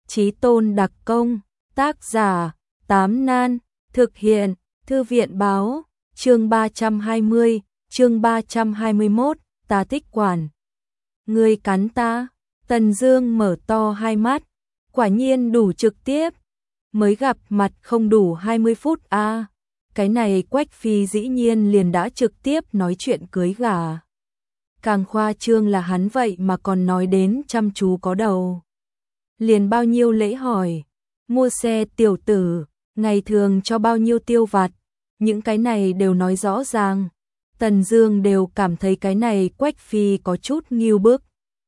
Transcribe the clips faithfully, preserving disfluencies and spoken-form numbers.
Chí tôn đặc công, tác giả, Tám Nan, thực hiện, Thư viện báo, chương ba trăm hai mươi, chương ba trăm hai mươi mốt, ta thích quản. Ngươi cắn ta, Tần Dương mở to hai mắt, quả nhiên đủ trực tiếp, mới gặp mặt không đủ hai mươi phút a. À. Cái này Quách Phi dĩ nhiên liền đã trực tiếp nói chuyện cưới gả. Càng khoa trương là hắn vậy mà còn nói đến chăm chú có đầu. Liền bao nhiêu lễ hỏi, mua xe tiểu tử, ngày thường cho bao nhiêu tiêu vặt, những cái này đều nói rõ ràng. Tần Dương đều cảm thấy cái này Quách Phi có chút nghiêu bức.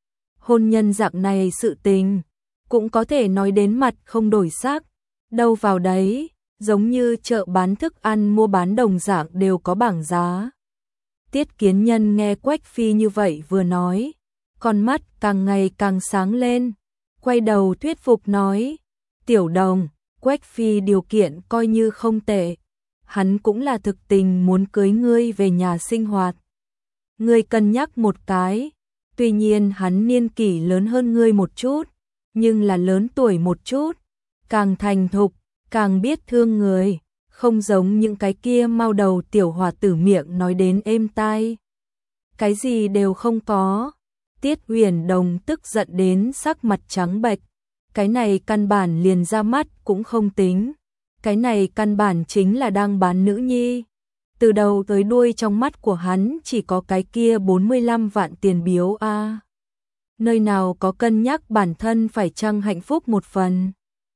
Hôn nhân dạng này sự tình, cũng có thể nói đến mặt không đổi sắc, đâu vào đấy, giống như chợ bán thức ăn mua bán đồng dạng đều có bảng giá. Tiết Kiến Nhân nghe Quách Phi như vậy vừa nói, con mắt càng ngày càng sáng lên, quay đầu thuyết phục nói, tiểu đồng, Quách Phi điều kiện coi như không tệ, hắn cũng là thực tình muốn cưới ngươi về nhà sinh hoạt. Ngươi cân nhắc một cái, tuy nhiên hắn niên kỷ lớn hơn ngươi một chút, nhưng là lớn tuổi một chút, càng thành thục, càng biết thương người, không giống những cái kia mau đầu tiểu hòa tử miệng nói đến êm tai. Cái gì đều không có. Tiết Huyền Đồng tức giận đến sắc mặt trắng bệch, cái này căn bản liền ra mắt cũng không tính, cái này căn bản chính là đang bán nữ nhi. Từ đầu tới đuôi trong mắt của hắn chỉ có cái kia bốn mươi lăm vạn tiền biếu a. À. Nơi nào có cân nhắc bản thân phải chăng hạnh phúc một phần.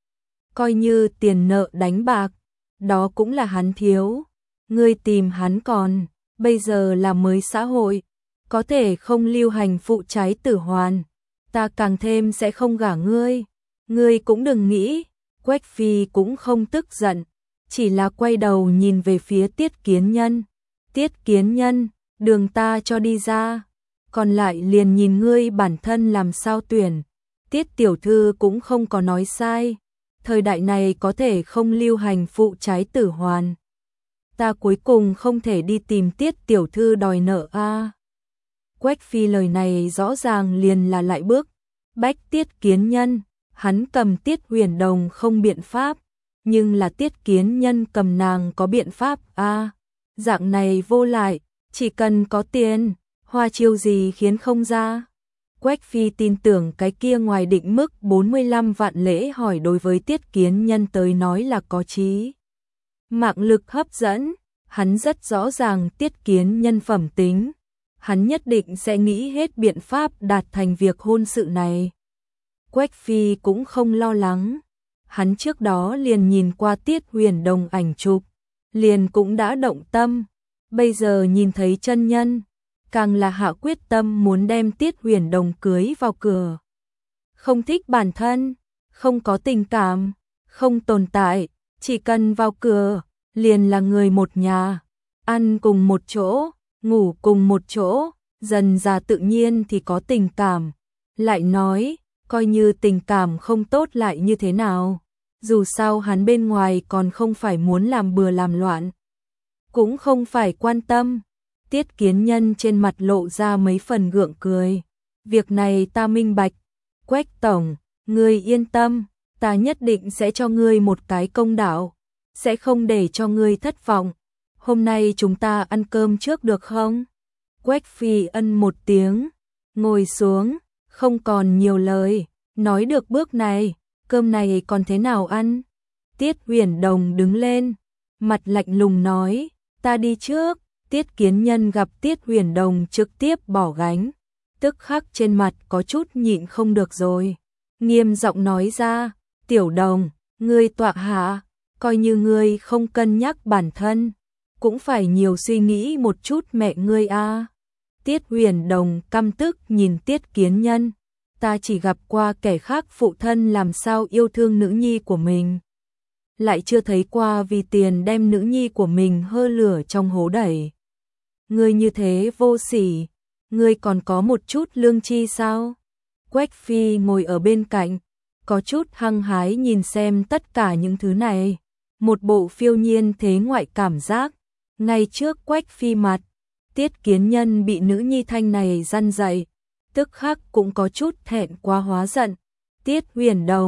Coi như tiền nợ đánh bạc, đó cũng là hắn thiếu. Ngươi tìm hắn còn, bây giờ là mới xã hội, có thể không lưu hành phụ trái tử hoàn, ta càng thêm sẽ không gả ngươi. Ngươi cũng đừng nghĩ. Quách Phi cũng không tức giận, chỉ là quay đầu nhìn về phía Tiết Kiến Nhân. Tiết Kiến Nhân, đường ta cho đi ra, còn lại liền nhìn ngươi bản thân làm sao tuyển. Tiết tiểu thư cũng không có nói sai, thời đại này có thể không lưu hành phụ trái tử hoàn. Ta cuối cùng không thể đi tìm Tiết tiểu thư đòi nợ a. À. Quách Phi lời này rõ ràng liền là lại bước bách Tiết Kiến Nhân. Hắn cầm Tiết Huyền Đồng không biện pháp, nhưng là Tiết Kiến Nhân cầm nàng có biện pháp a. À, dạng này vô lại, chỉ cần có tiền, hoa chiêu gì khiến không ra. Quách Phi tin tưởng cái kia ngoài định mức bốn mươi lăm vạn lễ hỏi đối với Tiết Kiến Nhân tới nói là có trí mạng lực hấp dẫn, hắn rất rõ ràng Tiết Kiến Nhân phẩm tính, hắn nhất định sẽ nghĩ hết biện pháp đạt thành việc hôn sự này. Quách Phi cũng không lo lắng, hắn trước đó liền nhìn qua Tiết Huyền Đồng ảnh chụp, liền cũng đã động tâm, bây giờ nhìn thấy chân nhân, càng là hạ quyết tâm muốn đem Tiết Huyền Đồng cưới vào cửa. Không thích bản thân, không có tình cảm, không tồn tại, chỉ cần vào cửa, liền là người một nhà, ăn cùng một chỗ, ngủ cùng một chỗ, dần dà tự nhiên thì có tình cảm. Lại nói, coi như tình cảm không tốt lại như thế nào, dù sao hắn bên ngoài còn không phải muốn làm bừa làm loạn, cũng không phải quan tâm. Tiết Kiến Nhân trên mặt lộ ra mấy phần gượng cười, việc này ta minh bạch, Quách tổng, ngươi yên tâm, ta nhất định sẽ cho ngươi một cái công đạo, sẽ không để cho ngươi thất vọng. Hôm nay chúng ta ăn cơm trước được không? Quách Phi ân một tiếng, ngồi xuống, không còn nhiều lời, nói được bước này, cơm này còn thế nào ăn? Tiết Huyền Đồng đứng lên, mặt lạnh lùng nói, ta đi trước. Tiết Kiến Nhân gặp Tiết Huyền Đồng trực tiếp bỏ gánh, tức khắc trên mặt có chút nhịn không được rồi, nghiêm giọng nói ra, tiểu đồng, ngươi tọa hạ, coi như ngươi không cân nhắc bản thân, cũng phải nhiều suy nghĩ một chút mẹ ngươi a. À. Tiết Huyền Đồng căm tức nhìn Tiết Kiến Nhân, ta chỉ gặp qua kẻ khác phụ thân làm sao yêu thương nữ nhi của mình, lại chưa thấy qua vì tiền đem nữ nhi của mình hơ lửa trong hố đẩy. Ngươi như thế vô sỉ, ngươi còn có một chút lương tri sao? Quách Phi ngồi ở bên cạnh, có chút hăng hái nhìn xem tất cả những thứ này, một bộ phiêu nhiên thế ngoại cảm giác. Ngay trước Quách Phi mặt, Tiết Kiến Nhân bị nữ nhi thanh này răn dạy, tức khắc cũng có chút thẹn quá hóa giận. Tiết Huyền Đồng,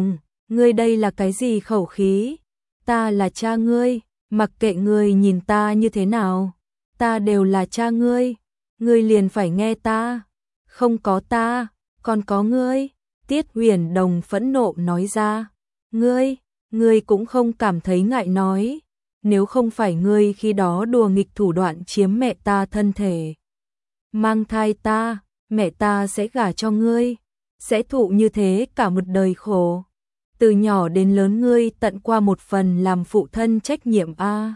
Ngươi đây là cái gì khẩu khí? Ta là cha ngươi, mặc kệ ngươi nhìn ta như thế nào, ta đều là cha ngươi, ngươi liền phải nghe ta, không có ta, còn có ngươi. Tiết Huyền Đồng phẫn nộ nói ra, ngươi, ngươi cũng không cảm thấy ngại nói, nếu không phải ngươi khi đó đùa nghịch thủ đoạn chiếm mẹ ta thân thể, mang thai ta, mẹ ta sẽ gả cho ngươi, sẽ thụ như thế cả một đời khổ. Từ nhỏ đến lớn ngươi tận qua một phần làm phụ thân trách nhiệm a.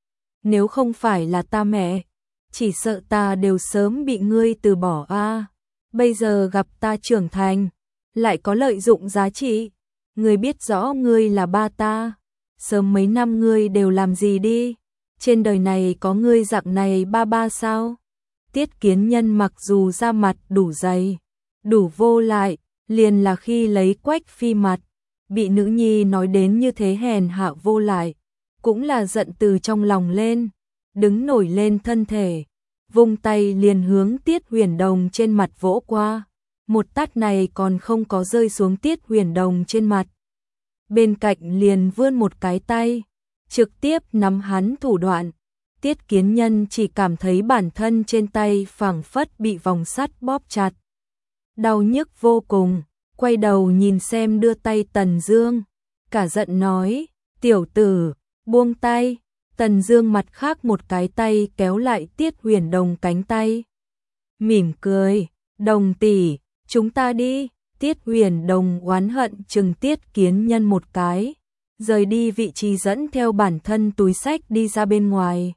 Nếu không phải là ta mẹ, chỉ sợ ta đều sớm bị ngươi từ bỏ a. Bây giờ gặp ta trưởng thành, lại có lợi dụng giá trị, ngươi biết rõ ngươi là ba ta, sớm mấy năm ngươi đều làm gì đi? Trên đời này có ngươi dạng này ba ba sao? Tiết Kiến Nhân mặc dù da mặt đủ dày, đủ vô lại, liền là khi lấy Quách Phi mặt, bị nữ nhi nói đến như thế hèn hạ vô lại, cũng là giận từ trong lòng lên, đứng nổi lên thân thể, vung tay liền hướng Tiết Huyền Đồng trên mặt vỗ qua, một tát này còn không có rơi xuống Tiết Huyền Đồng trên mặt. Bên cạnh liền vươn một cái tay, trực tiếp nắm hắn thủ đoạn. Tiết Kiến Nhân chỉ cảm thấy bản thân trên tay phảng phất bị vòng sắt bóp chặt. Đau nhức vô cùng, quay đầu nhìn xem đưa tay Tần Dương, cả giận nói, tiểu tử, buông tay. Tần Dương mặt khác một cái tay kéo lại Tiết Huyền Đồng cánh tay. Mỉm cười, Đồng tỷ, chúng ta đi. Tiết Huyền Đồng oán hận chừng Tiết Kiến Nhân một cái, rời đi vị trí dẫn theo bản thân túi xách đi ra bên ngoài.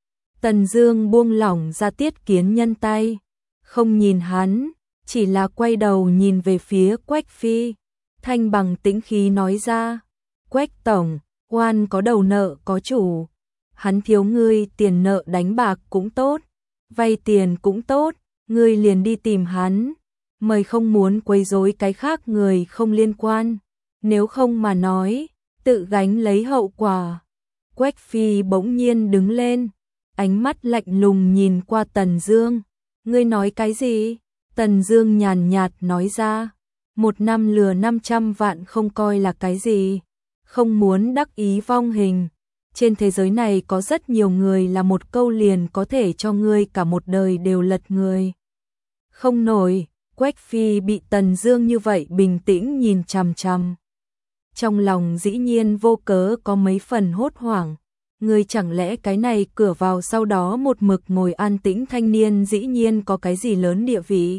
Tần Dương buông lỏng ra Tiết Kiến Nhân tay, không nhìn hắn, chỉ là quay đầu nhìn về phía Quách Phi, thanh bằng tĩnh khí nói ra, Quách tổng, oan có đầu nợ có chủ, hắn thiếu ngươi tiền nợ đánh bạc cũng tốt, vay tiền cũng tốt, ngươi liền đi tìm hắn, mời không muốn quấy rối cái khác người không liên quan, nếu không mà nói, tự gánh lấy hậu quả. Quách Phi bỗng nhiên đứng lên, ánh mắt lạnh lùng nhìn qua Tần Dương, ngươi nói cái gì? Tần Dương nhàn nhạt nói ra, một năm lừa năm trăm vạn không coi là cái gì, không muốn đắc ý vong hình, trên thế giới này có rất nhiều người là một câu liền có thể cho ngươi cả một đời đều lật người. Không nổi. Quách Phi bị Tần Dương như vậy bình tĩnh nhìn chằm chằm, trong lòng dĩ nhiên vô cớ có mấy phần hốt hoảng, người chẳng lẽ cái này cửa vào sau đó một mực ngồi an tĩnh thanh niên dĩ nhiên có cái gì lớn địa vị.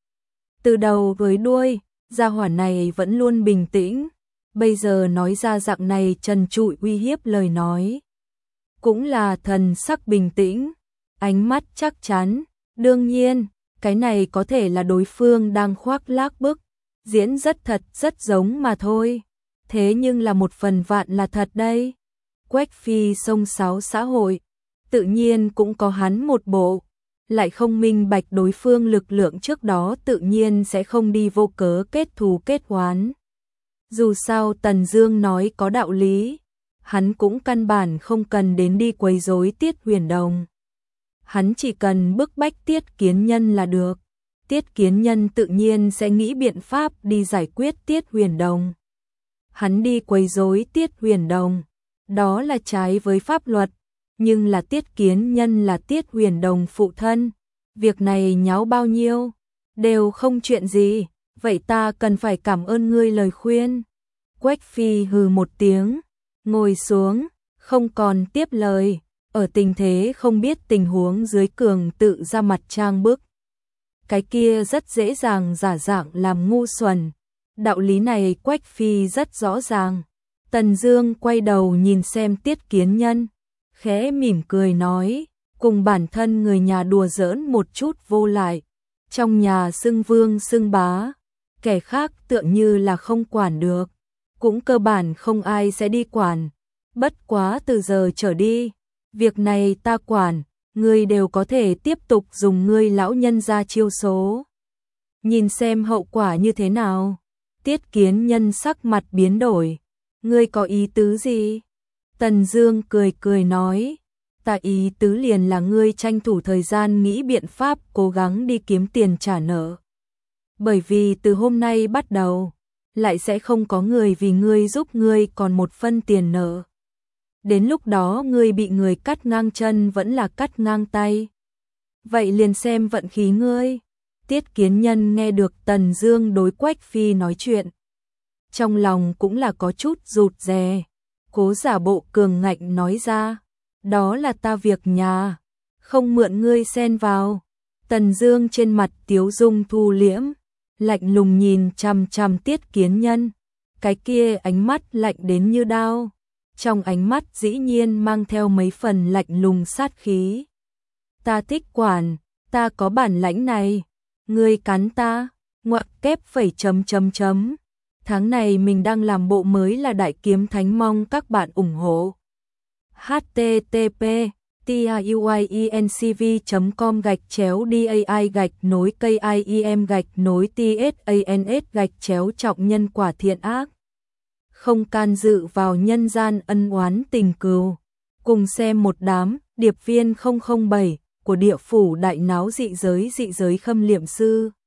Từ đầu với đuôi, gia hỏa này vẫn luôn bình tĩnh, bây giờ nói ra dạng này trần trụi uy hiếp lời nói, cũng là thần sắc bình tĩnh, ánh mắt chắc chắn, đương nhiên cái này có thể là đối phương đang khoác lác bức, diễn rất thật rất giống mà thôi. Thế nhưng là một phần vạn là thật đây. Quách Phi xông xáo xã hội, tự nhiên cũng có hắn một bộ, lại không minh bạch đối phương lực lượng trước đó tự nhiên sẽ không đi vô cớ kết thù kết oán. Dù sao Tần Dương nói có đạo lý, hắn cũng căn bản không cần đến đi quấy rối Tiết Huyền Đồng. Hắn chỉ cần bức bách Tiết Kiến Nhân là được. Tiết Kiến Nhân tự nhiên sẽ nghĩ biện pháp đi giải quyết Tiết Huyền Đồng. Hắn đi quấy rối Tiết Huyền Đồng, đó là trái với pháp luật, nhưng là Tiết Kiến Nhân là Tiết Huyền Đồng phụ thân, việc này nháo bao nhiêu, đều không chuyện gì, vậy ta cần phải cảm ơn ngươi lời khuyên. Quách Phi hừ một tiếng, ngồi xuống, không còn tiếp lời. Ở tình thế không biết tình huống dưới cường tự ra mặt trang bức. Cái kia rất dễ dàng giả dạng làm ngu xuẩn. Đạo lý này Quách Phi rất rõ ràng. Tần Dương quay đầu nhìn xem Tiết Kiến Nhân, khẽ mỉm cười nói, cùng bản thân người nhà đùa giỡn một chút vô lại. Trong nhà xưng vương xưng bá, kẻ khác tựa như là không quản được, cũng cơ bản không ai sẽ đi quản. Bất quá từ giờ trở đi, việc này ta quản, ngươi đều có thể tiếp tục dùng ngươi lão nhân ra chiêu số. Nhìn xem hậu quả như thế nào. Tiết Kiến Nhân sắc mặt biến đổi. Ngươi có ý tứ gì? Tần Dương cười cười nói. Ta ý tứ liền là ngươi tranh thủ thời gian nghĩ biện pháp cố gắng đi kiếm tiền trả nợ. Bởi vì từ hôm nay bắt đầu, lại sẽ không có người vì ngươi giúp ngươi còn một phân tiền nợ. Đến lúc đó ngươi bị người cắt ngang chân vẫn là cắt ngang tay. Vậy liền xem vận khí ngươi. Tiết Kiến Nhân nghe được Tần Dương đối Quách Phi nói chuyện, trong lòng cũng là có chút rụt rè, cố giả bộ cường ngạnh nói ra, đó là ta việc nhà, không mượn ngươi xen vào. Tần Dương trên mặt tiếu dung thu liễm, lạnh lùng nhìn chằm chằm Tiết Kiến Nhân, cái kia ánh mắt lạnh đến như đao, trong ánh mắt dĩ nhiên mang theo mấy phần lạnh lùng sát khí. Ta thích quản, ta có bản lãnh này, ngươi cắn ta, ngoặc kép phẩy chấm chấm chấm. Tháng này mình đang làm bộ mới là Đại Kiếm Thánh, mong các bạn ủng hộ. h t t p tiuyencv chấm com gạch chéo dai gạch nối kim gạch nối tsans gạch chéo trọng nhân quả thiện ác. Không can dự vào nhân gian ân oán tình cừu. Cùng xem một đám điệp viên không không bảy của địa phủ đại náo dị giới dị giới khâm liệm sư.